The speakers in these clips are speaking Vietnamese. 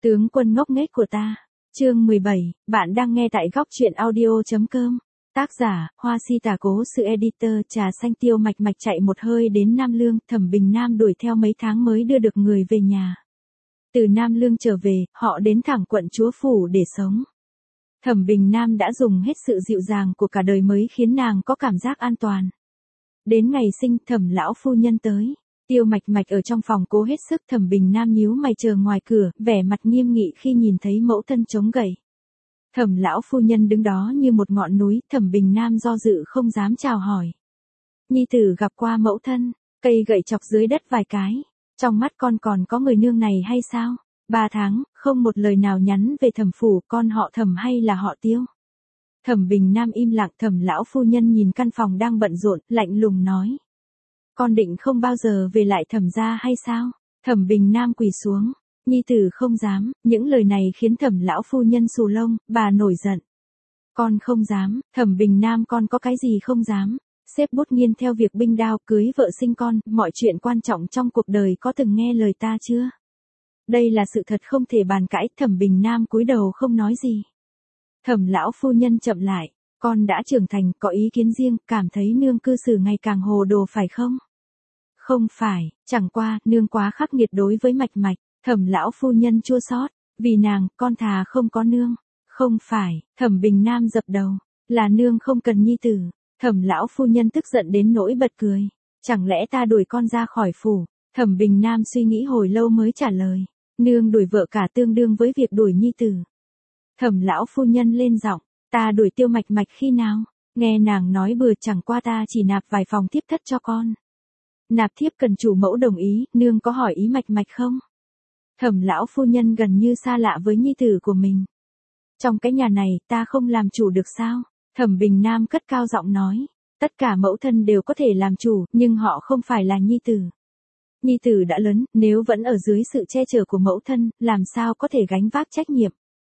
Tướng quân ngốc nghếch của ta. Chương 17, bạn đang nghe tại góc truyện audio.com. Tác giả, Hoa Si Tà Cố sự editor, trà xanh Tiêu Mạch Mạch chạy một hơi đến Nam Lương, Thẩm Bình Nam đuổi theo mấy tháng mới đưa được người về nhà. Từ Nam Lương trở về, họ đến thẳng quận Chúa Phủ để sống. Thẩm Bình Nam đã dùng hết sự dịu dàng của cả đời mới khiến nàng có cảm giác an toàn. Đến ngày sinh, Thẩm lão phu nhân tới. Tiêu Mạch Mạch ở trong phòng cố hết sức, Thẩm Bình Nam nhíu mày chờ ngoài cửa, vẻ mặt nghiêm nghị khi nhìn thấy mẫu thân chống gậy. Thẩm lão phu nhân đứng đó như một ngọn núi, Thẩm Bình Nam do dự không dám chào hỏi. Nhi tử gặp qua mẫu thân, cây gậy chọc dưới đất vài cái. Trong mắt con còn có người nương này hay sao? 3 tháng, không một lời nào nhắn về Thẩm phủ, con họ Thẩm hay là họ Tiêu? Thẩm Bình Nam im lặng, Thẩm lão phu nhân nhìn căn phòng đang bận rộn, lạnh lùng nói. Con định không bao giờ về lại Thẩm gia hay sao? Thẩm Bình Nam quỳ xuống. Nhi tử không dám, những lời này khiến Thẩm lão phu nhân xù lông, bà nổi giận. Con không dám, Thẩm Bình Nam con có cái gì không dám? Xếp bút nghiên theo việc binh đao, cưới vợ sinh con, mọi chuyện quan trọng trong cuộc đời có từng nghe lời ta chưa? Đây là sự thật không thể bàn cãi, Thẩm Bình Nam cúi đầu không nói gì. Thẩm lão phu nhân chậm lại, con đã trưởng thành, có ý kiến riêng, cảm thấy nương cư xử ngày càng hồ đồ phải không? Không phải, chẳng qua, nương quá khắc nghiệt đối với Mạch Mạch. Thẩm lão phu nhân chua xót, vì nàng, con thà không có nương. Không phải, Thẩm Bình Nam dập đầu, là nương không cần nhi tử. Thẩm lão phu nhân tức giận đến nỗi bật cười. Chẳng lẽ ta đuổi con ra khỏi phủ? Thẩm Bình Nam suy nghĩ hồi lâu mới trả lời. Nương đuổi vợ cả tương đương với việc đuổi nhi tử. Thẩm lão phu nhân lên giọng, ta đuổi Tiêu Mạch Mạch khi nào? Nghe nàng nói bừa, chẳng qua ta chỉ nạp vài phòng thiếp thất cho con. Nạp thiếp cần chủ mẫu đồng ý, nương có hỏi ý Mạch Mạch không? Thẩm lão phu nhân gần như xa lạ với nhi tử của mình. Trong cái nhà này, ta không làm chủ được sao? Thẩm Bình Nam cất cao giọng nói. Tất cả mẫu thân đều có thể làm chủ, nhưng họ không phải là nhi tử. Nhi tử đã lớn, nếu vẫn ở dưới sự che chở của mẫu thân, làm sao có thể gánh vác trách nhiệm?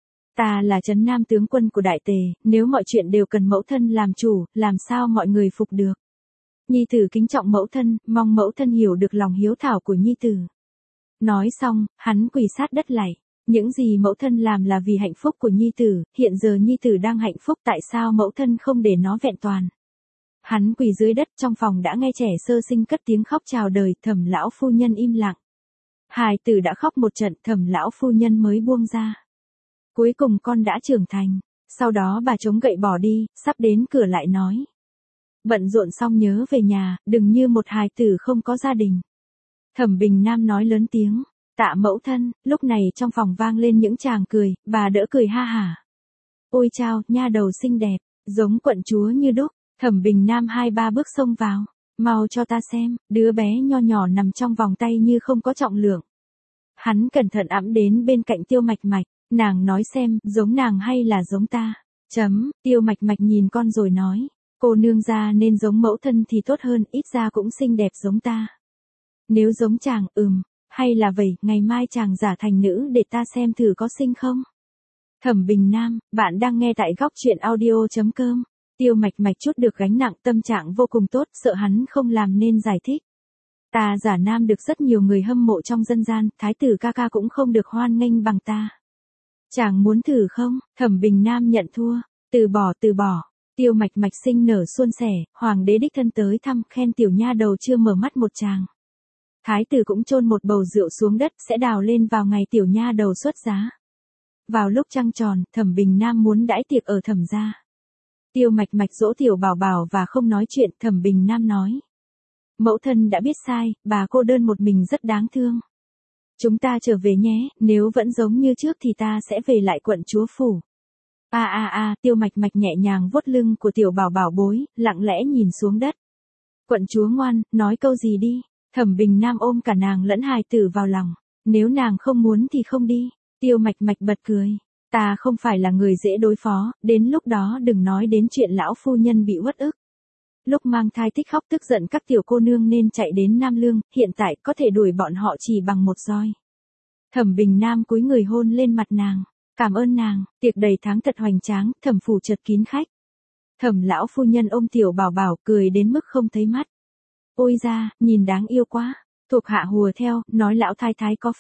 Ta là Trấn Nam tướng quân của Đại Tề, nếu mọi chuyện đều cần mẫu thân làm chủ, làm sao mọi người phục được? Nhi tử kính trọng mẫu thân, mong mẫu thân hiểu được lòng hiếu thảo của nhi tử. Nói xong, hắn quỳ sát đất lạy. Những gì mẫu thân làm là vì hạnh phúc của nhi tử, hiện giờ nhi tử đang hạnh phúc, tại sao mẫu thân không để nó vẹn toàn? Hắn quỳ dưới đất, trong phòng đã nghe trẻ sơ sinh cất tiếng khóc chào đời, Thẩm lão phu nhân im lặng. Hài tử đã khóc một trận, Thẩm lão phu nhân mới buông ra. Cuối cùng con đã trưởng thành. Sau đó bà chống gậy bỏ đi, sắp đến cửa lại nói. Bận rộn xong nhớ về nhà, đừng như một hài tử không có gia đình. Thẩm Bình Nam nói lớn tiếng. Tạ mẫu thân. Lúc này trong phòng vang lên những tràng cười, bà đỡ cười ha hả. Ôi chao, nha đầu xinh đẹp, giống quận chúa như đúc. Thẩm Bình Nam 2-3 bước xông vào. Mau cho ta xem, đứa bé nho nhỏ nằm trong vòng tay như không có trọng lượng. Hắn cẩn thận ẵm đến bên cạnh Tiêu Mạch Mạch. Nàng nói xem, giống nàng hay là giống ta? Tiêu Mạch Mạch nhìn con rồi nói. Cô nương ra nên giống mẫu thân thì tốt hơn, ít ra cũng xinh đẹp giống ta. Nếu giống chàng, hay là vậy, ngày mai chàng giả thành nữ để ta xem thử có xinh không? Thẩm Bình Nam, bạn đang nghe tại góc truyện audio.com. Tiêu Mạch Mạch chút được gánh nặng, tâm trạng vô cùng tốt, sợ hắn không làm nên giải thích. Ta giả nam được rất nhiều người hâm mộ trong dân gian, thái tử ca ca cũng không được hoan nghênh bằng ta. Chàng muốn thử không? Thẩm Bình Nam nhận thua. Từ bỏ. Tiêu Mạch Mạch sinh nở suôn sẻ, hoàng đế đích thân tới thăm, khen tiểu nha đầu chưa mở mắt một tràng. Thái tử cũng chôn một bầu rượu xuống đất, sẽ đào lên vào ngày tiểu nha đầu xuất giá. Vào lúc trăng tròn, Thẩm Bình Nam muốn đãi tiệc ở Thẩm gia. Tiêu Mạch Mạch dỗ tiểu bảo bảo và không nói chuyện, Thẩm Bình Nam nói. Mẫu thân đã biết sai, bà cô đơn một mình rất đáng thương. Chúng ta trở về nhé, nếu vẫn giống như trước thì ta sẽ về lại quận Chúa Phủ. Tiêu Mạch Mạch nhẹ nhàng vuốt lưng của tiểu bảo bảo bối, lặng lẽ nhìn xuống đất. Quận chúa ngoan, nói câu gì đi. Thẩm Bình Nam ôm cả nàng lẫn hài tử vào lòng. Nếu nàng không muốn thì không đi. Tiêu Mạch Mạch bật cười. Ta không phải là người dễ đối phó, đến lúc đó đừng nói đến chuyện lão phu nhân bị uất ức. Lúc mang thai thích khóc tức giận các tiểu cô nương nên chạy đến Nam Lương, hiện tại có thể đuổi bọn họ chỉ bằng một roi. Thẩm Bình Nam cúi người hôn lên mặt nàng. Cảm ơn nàng, tiệc đầy tháng thật hoành tráng, Thẩm phủ chật kín khách. Thẩm lão phu nhân ôm tiểu bảo bảo cười đến mức không thấy mắt. Ôi da, nhìn đáng yêu quá. Thuộc hạ hùa theo, nói lão thái thái có phước.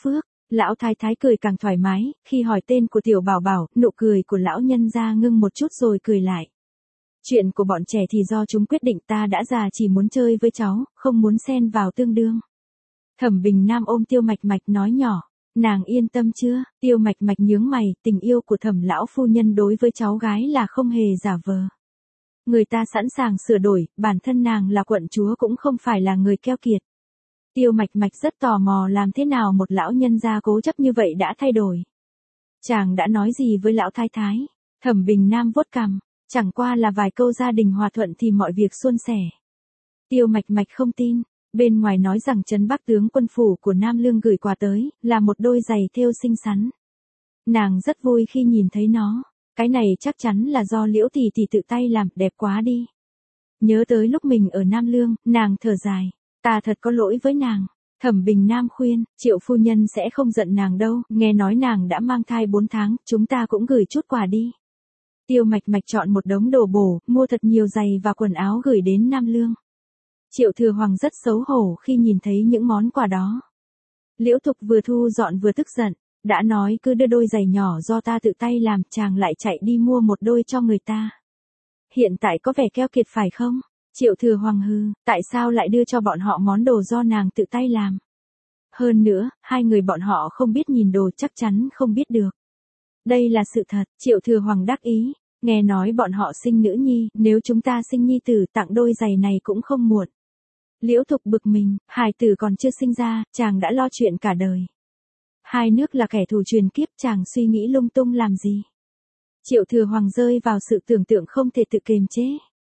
Lão thái thái cười càng thoải mái, khi hỏi tên của tiểu bảo bảo, nụ cười của lão nhân gia ngưng một chút rồi cười lại. Chuyện của bọn trẻ thì do chúng quyết định, ta đã già chỉ muốn chơi với cháu, không muốn xen vào tương đương. Thẩm Bình Nam ôm Tiêu Mạch Mạch nói nhỏ, nàng yên tâm chưa? Tiêu Mạch Mạch nhướng mày, tình yêu của Thẩm lão phu nhân đối với cháu gái là không hề giả vờ. Người ta sẵn sàng sửa đổi, bản thân nàng là quận chúa cũng không phải là người keo kiệt. Tiêu Mạch Mạch rất tò mò làm thế nào một lão nhân gia cố chấp như vậy đã thay đổi. Chàng đã nói gì với lão thái thái? Thẩm Bình Nam vuốt cằm, chẳng qua là vài câu gia đình hòa thuận thì mọi việc suôn sẻ. Tiêu Mạch Mạch không tin, bên ngoài nói rằng trấn Bắc tướng quân phủ của Nam Lương gửi quà tới, là một đôi giày thêu xinh xắn. Nàng rất vui khi nhìn thấy nó, cái này chắc chắn là do Liễu tỷ tỷ tự tay làm, đẹp quá đi. Nhớ tới lúc mình ở Nam Lương, nàng thở dài, ta thật có lỗi với nàng. Thẩm Bình Nam khuyên, Triệu phu nhân sẽ không giận nàng đâu, nghe nói nàng đã mang thai 4 tháng, chúng ta cũng gửi chút quà đi. Tiêu Mạch Mạch chọn một đống đồ bổ, mua thật nhiều giày và quần áo gửi đến Nam Lương. Triệu Thừa Hoàng rất xấu hổ khi nhìn thấy những món quà đó. Liễu Thục vừa thu dọn vừa tức giận, đã nói cứ đưa đôi giày nhỏ do ta tự tay làm, chàng lại chạy đi mua một đôi cho người ta. Hiện tại có vẻ keo kiệt phải không? Triệu Thừa Hoàng hừ, tại sao lại đưa cho bọn họ món đồ do nàng tự tay làm? Hơn nữa, hai người bọn họ không biết nhìn đồ chắc chắn không biết được. Đây là sự thật, Triệu Thừa Hoàng đắc ý, nghe nói bọn họ sinh nữ nhi, nếu chúng ta sinh nhi tử tặng đôi giày này cũng không muộn. Liễu Thục bực mình, hài tử còn chưa sinh ra, chàng đã lo chuyện cả đời. Hai nước là kẻ thù truyền kiếp, chàng suy nghĩ lung tung làm gì? Triệu Thừa Hoàng rơi vào sự tưởng tượng không thể tự kiềm chế.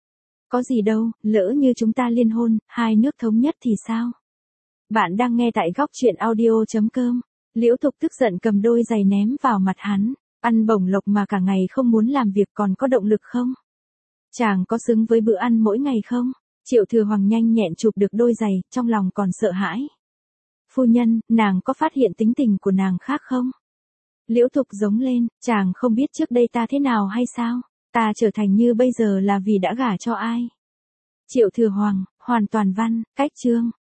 Có gì đâu, lỡ như chúng ta liên hôn, hai nước thống nhất thì sao? Bạn đang nghe tại góc truyện audio.com. Liễu Thục tức giận cầm đôi giày ném vào mặt hắn, ăn bổng lộc mà cả ngày không muốn làm việc còn có động lực không? Chàng có xứng với bữa ăn mỗi ngày không? Triệu Thừa Hoàng nhanh nhẹn chụp được đôi giày, trong lòng còn sợ hãi. Phu nhân, nàng có phát hiện tính tình của nàng khác không? Liễu Thục giống lên, chàng không biết trước đây ta thế nào hay sao? Ta trở thành như bây giờ là vì đã gả cho ai? Triệu Thừa Hoàng, hoàn toàn văn, cách chương.